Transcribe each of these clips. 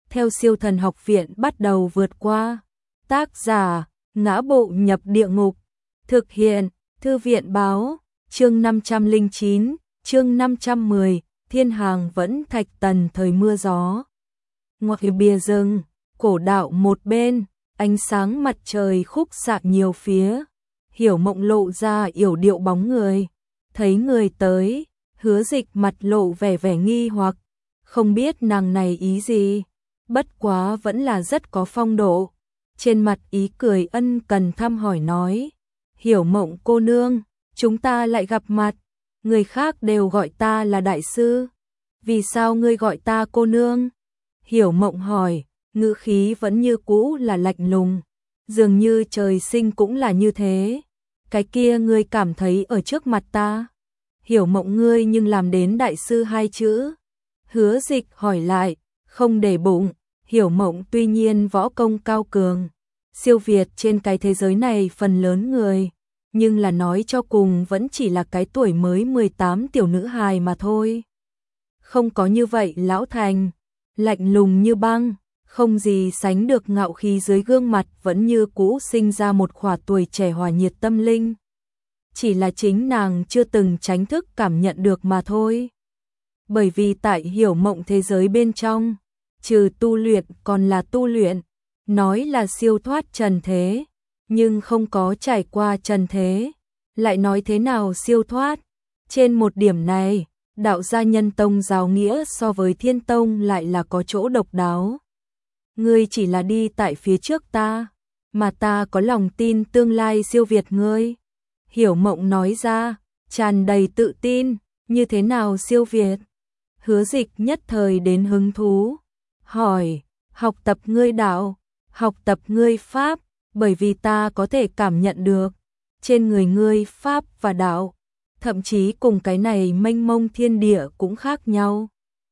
theo Siêu Thần Học Viện bắt đầu vượt qua. Tác giả: Ngã Bộ Nhập Địa Ngục. Thực hiện: Thư viện báo. Chương 509, chương 510, Thiên Hàng Vẫn Thạch Tần thời mưa gió. Ngoài bìa rừng, cổ đạo một bên, ánh sáng mặt trời khúc xạ nhiều phía. Hiểu Mộng lộ ra yểu điệu bóng người. Thấy người tới, Hứa Dịch mặt lộ vẻ nghi hoặc, không biết nàng này ý gì, bất quá vẫn là rất có phong độ. Trên mặt ý cười ân cần thăm hỏi nói: Hiểu Mộng cô nương, chúng ta lại gặp mặt, người khác đều gọi ta là đại sư, vì sao ngươi gọi ta cô nương? Hiểu Mộng hỏi, ngữ khí vẫn như cũ là lạnh lùng, dường như trời sinh cũng là như thế. Cái kia ngươi cảm thấy ở trước mặt ta, Hiểu Mộng ngươi nhưng làm đến đại sư hai chữ. Hứa Dịch hỏi lại, không để bụng, Hiểu Mộng tuy nhiên võ công cao cường, siêu việt trên cái thế giới này phần lớn người, nhưng là nói cho cùng vẫn chỉ là cái tuổi mới 18 tiểu nữ hài mà thôi. Không có như vậy lão thành, lạnh lùng như băng, không gì sánh được ngạo khí dưới gương mặt vẫn như cũ sinh ra một khỏa tuổi trẻ hòa nhiệt tâm linh. Chỉ là chính nàng chưa từng tránh thức cảm nhận được mà thôi. Bởi vì tại Hiểu Mộng thế giới bên trong, trừ tu luyện còn là tu luyện, nói là siêu thoát trần thế, nhưng không có trải qua trần thế, lại nói thế nào siêu thoát. Trên một điểm này, đạo gia Nhân Tông giáo nghĩa so với Thiên Tông lại là có chỗ độc đáo. Ngươi chỉ là đi tại phía trước ta, mà ta có lòng tin tương lai siêu việt ngươi. Hiểu Mộng nói ra, tràn đầy tự tin, như thế nào siêu việt? Hứa Dịch nhất thời đến hứng thú, hỏi, học tập ngươi đạo, học tập ngươi pháp, bởi vì ta có thể cảm nhận được, trên người ngươi pháp và đạo, thậm chí cùng cái này mênh mông thiên địa cũng khác nhau.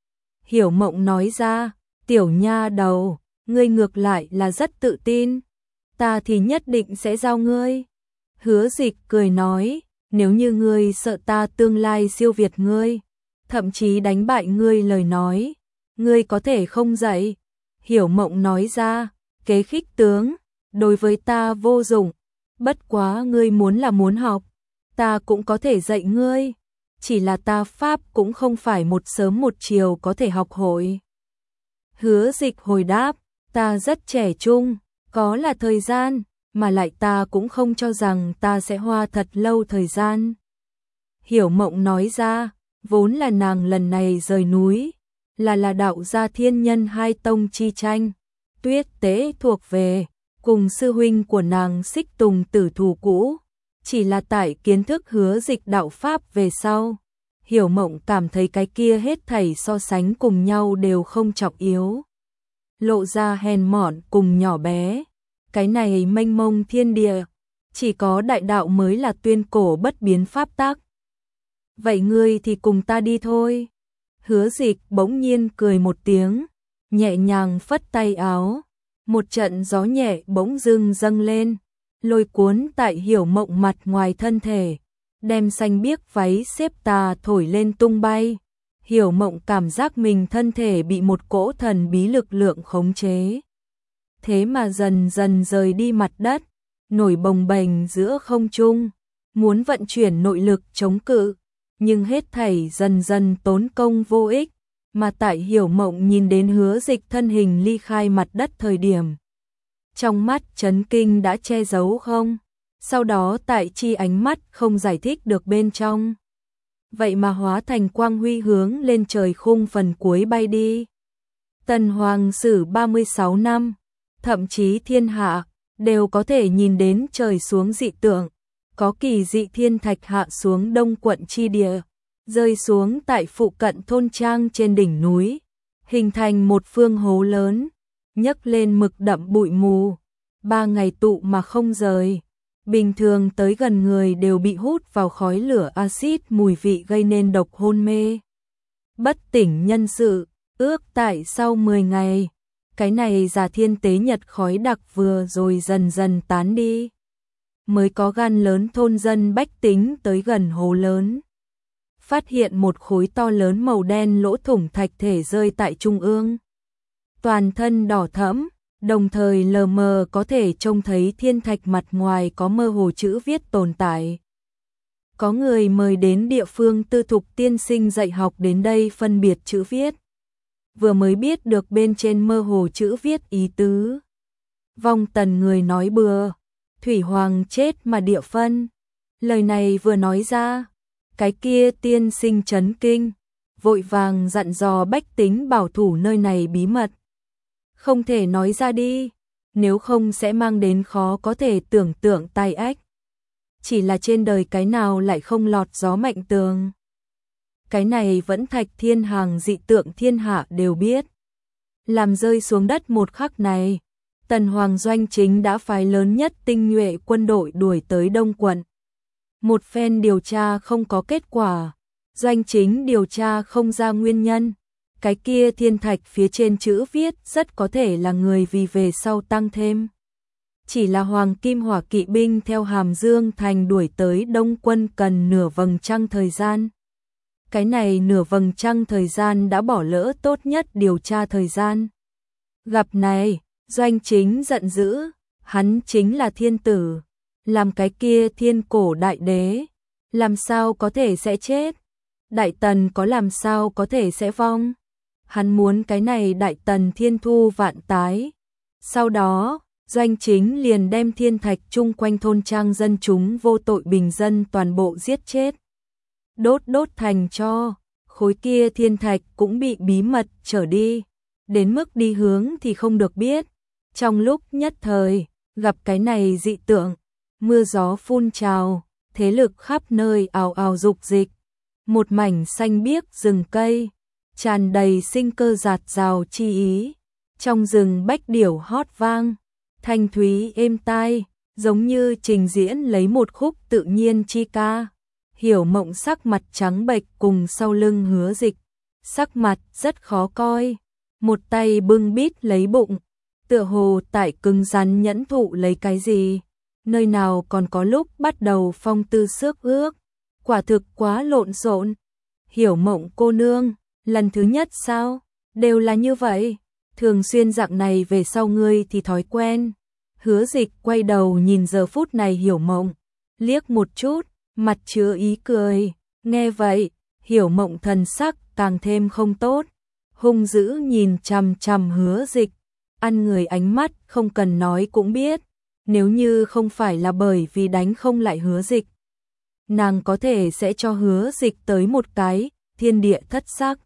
Hiểu Mộng nói ra, tiểu nha đầu, ngươi ngược lại là rất tự tin, ta thì nhất định sẽ giao ngươi. Hứa Dịch cười nói, nếu như ngươi sợ ta tương lai siêu việt ngươi, thậm chí đánh bại ngươi lời nói, ngươi có thể không dạy. Hiểu Mộng nói ra, kế khích tướng, đối với ta vô dụng, bất quá ngươi muốn là muốn học, ta cũng có thể dạy ngươi, chỉ là ta pháp cũng không phải một sớm một chiều có thể học hội. Hứa Dịch hồi đáp, ta rất trẻ trung, có là thời gian, mà lại ta cũng không cho rằng ta sẽ hoa thật lâu thời gian. Hiểu Mộng nói ra, vốn là nàng lần này rời núi, là đạo gia Thiên Nhân hai tông chi tranh, Tuyết Tế thuộc về, cùng sư huynh của nàng Xích Tùng tử thù cũ, chỉ là tại kiến thức Hứa Dịch đạo pháp về sau. Hiểu Mộng cảm thấy cái kia hết thảy so sánh cùng nhau đều không trọng yếu, lộ ra hèn mọn cùng nhỏ bé. Cái này mênh mông thiên địa, chỉ có đại đạo mới là tuyên cổ bất biến pháp tắc. Vậy ngươi thì cùng ta đi thôi. Hứa Dịch bỗng nhiên cười một tiếng, nhẹ nhàng phất tay áo, một trận gió nhẹ bỗng dưng dâng lên, lôi cuốn tại Hiểu Mộng mặt ngoài thân thể, đem xanh biếc váy xếp tà thổi lên tung bay. Hiểu Mộng cảm giác mình thân thể bị một cỗ thần bí lực lượng khống chế, thế mà dần dần rời đi mặt đất, nổi bồng bềnh giữa không trung, muốn vận chuyển nội lực chống cự, nhưng hết thảy dần dần tốn công vô ích, mà tại Hiểu Mộng nhìn đến Hứa Dịch thân hình ly khai mặt đất thời điểm, trong mắt chấn kinh đã che giấu không, sau đó tại chi ánh mắt không giải thích được bên trong, vậy mà hóa thành quang huy hướng lên trời khung phần cuối bay đi. Tần Hoàng sử 36 năm, thậm chí thiên hạ đều có thể nhìn đến trời xuống dị tượng, có kỳ dị thiên thạch hạ xuống Đông quận chi địa, rơi xuống tại phụ cận thôn trang trên đỉnh núi, hình thành một phương hố lớn, nhấc lên mực đậm bụi mù, 3 ngày tụ mà không rời. Bình thường tới gần người đều bị hút vào khói lửa axit mùi vị gây nên độc hôn mê, bất tỉnh nhân sự. Ước tại sau 10 ngày, cái này giả thiên tế nhật khói đặc vừa rồi dần dần tán đi, mới có gan lớn thôn dân bách tính tới gần hố lớn, phát hiện một khối to lớn màu đen lỗ thủng thạch thể rơi tại trung ương. toàn thân đỏ thẫm, đồng thời lờ mờ có thể trông thấy thiên thạch mặt ngoài có mơ hồ chữ viết tồn tại. Có người mời đến địa phương tư thục tiên sinh dạy học đến đây phân biệt chữ viết. Vừa mới biết được bên trên mơ hồ chữ viết ý tứ. Vong Tần người nói bừa, Thủy Hoàng chết mà địa phân. Lời này vừa nói ra, cái kia tiên sinh chấn kinh, vội vàng dặn dò bách tính bảo thủ nơi này bí mật. Không thể nói ra đi, nếu không sẽ mang đến khó có thể tưởng tượng tai ách. Chỉ là trên đời cái nào lại không lọt gió mạnh tường. Cái này vẫn Thạch Thiên Hàng dị tượng thiên hạ đều biết. Làm rơi xuống đất một khắc này, Tần Hoàng Doanh Chính đã phái lớn nhất tinh nhuệ quân đội đuổi tới Đông quận. Một phen điều tra không có kết quả, Doanh Chính điều tra không ra nguyên nhân. Cái kia thiên thạch phía trên chữ viết rất có thể là người vì về sau tăng thêm. Chỉ là Hoàng Kim Hỏa kỵ binh theo Hàm Dương thành đuổi tới Đông quân cần nửa vầng trăng thời gian. Cái này nửa vầng trăng thời gian đã bỏ lỡ tốt nhất điều tra thời gian. Gặp này, Doanh Chính giận dữ, hắn chính là thiên tử, làm cái kia thiên cổ đại đế, làm sao có thể sẽ chết? Đại tần có làm sao có thể sẽ vong? Hắn muốn cái này đại tần thiên thu vạn tái. Sau đó, Doanh Chính liền đem thiên thạch chung quanh thôn trang dân chúng vô tội bình dân toàn bộ giết chết. Đốt thành tro, khối kia thiên thạch cũng bị bí mật trở đi, đến mức đi hướng thì không được biết. Trong lúc nhất thời, gặp cái này dị tượng, mưa gió phun trào, thế lực khắp nơi ào ào dục dịch. Một mảnh xanh biếc rừng cây, tràn đầy sinh cơ dạt dào chi ý. Trong rừng bách điểu hót vang, thanh thúy êm tai, giống như trình diễn lấy một khúc tự nhiên chi ca. Hiểu Mộng sắc mặt trắng bệch cùng sau lưng Hứa Dịch, sắc mặt rất khó coi, một tay bưng bít lấy bụng, tựa hồ tại cứng rắn nhẫn thụ lấy cái gì, nơi nào còn có lúc bắt đầu phong tư xước ước, quả thực quá lộn xộn. Hiểu Mộng cô nương, lần thứ nhất sao, đều là như vậy, thường xuyên dạng này về sau ngươi thì thói quen. Hứa Dịch quay đầu nhìn giờ phút này Hiểu Mộng, liếc một chút, mặt chứa ý cười, nghe vậy, Hiểu Mộng thần sắc càng thêm không tốt, hung dữ nhìn chằm chằm Hứa Dịch, ăn người ánh mắt không cần nói cũng biết, nếu như không phải là bởi vì đánh không lại Hứa Dịch, nàng có thể sẽ cho Hứa Dịch tới một cái thiên địa thất sắc.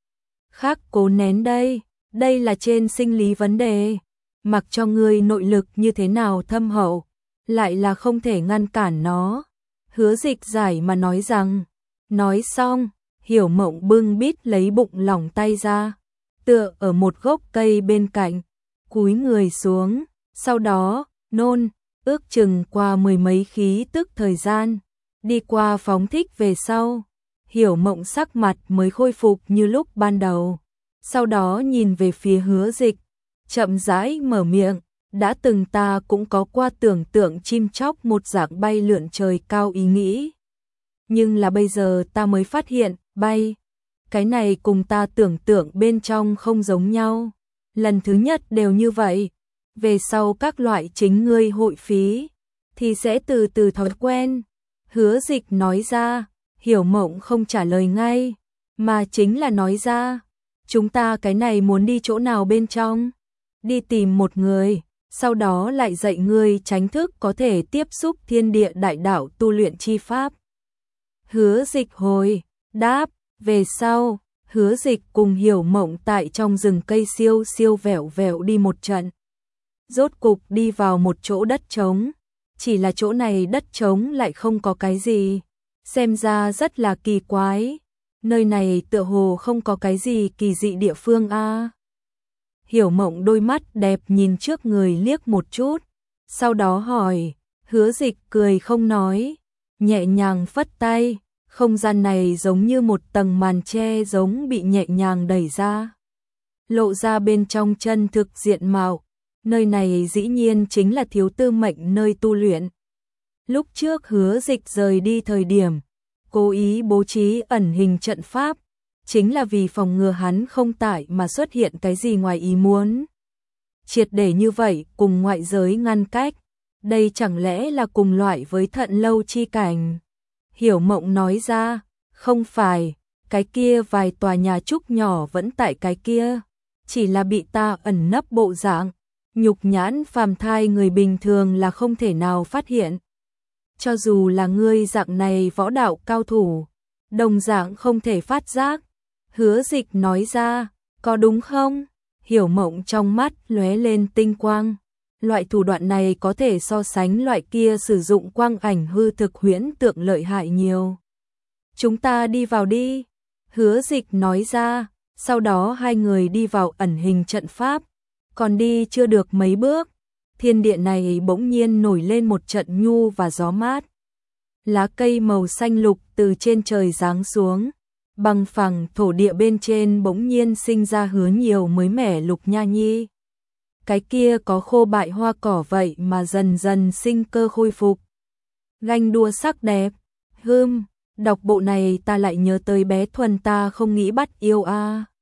Khác cố nén đây là trên sinh lý vấn đề, mặc cho ngươi nội lực như thế nào thâm hậu, lại là không thể ngăn cản nó. Hứa Dịch giải mà nói rằng, nói xong, Hiểu Mộng bưng bít lấy bụng lỏng tay ra, tựa ở một gốc cây bên cạnh, cúi người xuống, sau đó, nôn, ước chừng qua mười mấy khí tức thời gian, đi qua phóng thích về sau, Hiểu Mộng sắc mặt mới khôi phục như lúc ban đầu, sau đó nhìn về phía Hứa Dịch, chậm rãi mở miệng, đã từng ta cũng có qua tưởng tượng chim chóc một dạng bay lượn trời cao ý nghĩ. Nhưng là bây giờ ta mới phát hiện, bay, cái này cùng ta tưởng tượng bên trong không giống nhau. Lần thứ nhất đều như vậy, về sau các loại chính ngươi hội phí, thì sẽ từ từ thói quen. Hứa Dịch nói ra, Hiểu Mộng không trả lời ngay, mà chính là nói ra, chúng ta cái này muốn đi chỗ nào bên trong? Đi tìm một người, sau đó lại dạy ngươi tránh thức có thể tiếp xúc thiên địa đại đạo tu luyện chi pháp. Hứa Dịch hồi đáp, về sau, Hứa Dịch cùng Hiểu Mộng tại trong rừng cây siêu siêu vẹo vẹo đi một trận. Rốt cục đi vào một chỗ đất trống, chỉ là chỗ này đất trống lại không có cái gì, xem ra rất là kỳ quái. Nơi này tựa hồ không có cái gì kỳ dị địa phương a. Hiểu Mộng đôi mắt đẹp nhìn trước người liếc một chút, sau đó hỏi, Hứa Dịch cười không nói, nhẹ nhàng phất tay, không gian này giống như một tầng màn che giống bị nhẹ nhàng đẩy ra, lộ ra bên trong chân thực diện mạo, nơi này dĩ nhiên chính là Thiếu Tư Mệnh nơi tu luyện. Lúc trước Hứa Dịch rời đi thời điểm, cố ý bố trí ẩn hình trận pháp, chính là vì phòng ngừa hắn không tại mà xuất hiện cái gì ngoài ý muốn. Triệt để như vậy cùng ngoại giới ngăn cách, đây chẳng lẽ là cùng loại với Thận Lâu chi cảnh? Hiểu Mộng nói ra, không phải, cái kia vài tòa nhà trúc nhỏ vẫn tại cái kia, chỉ là bị ta ẩn nấp bộ dạng, nhục nhãn phàm thai người bình thường là không thể nào phát hiện. Cho dù là ngươi dạng này võ đạo cao thủ, đồng dạng không thể phát giác. Hứa Dịch nói ra, có đúng không? Hiểu Mộng trong mắt lóe lên tinh quang. Loại thủ đoạn này có thể so sánh loại kia sử dụng quang ảnh hư thực huyễn tượng lợi hại nhiều. Chúng ta đi vào đi. Hứa Dịch nói ra, sau đó hai người đi vào ẩn hình trận pháp. Còn đi chưa được mấy bước, thiên địa này bỗng nhiên nổi lên một trận nhu và gió mát. Lá cây màu xanh lục từ trên trời giáng xuống, bằng phẳng thổ địa bên trên bỗng nhiên sinh ra hứa nhiều mới mẻ lục nha nhi. Cái kia có khô bại hoa cỏ vậy mà dần dần sinh cơ khôi phục. Ganh đua sắc đẹp, đọc bộ này ta lại nhớ tới bé Thuần ta không nghĩ bắt yêu a.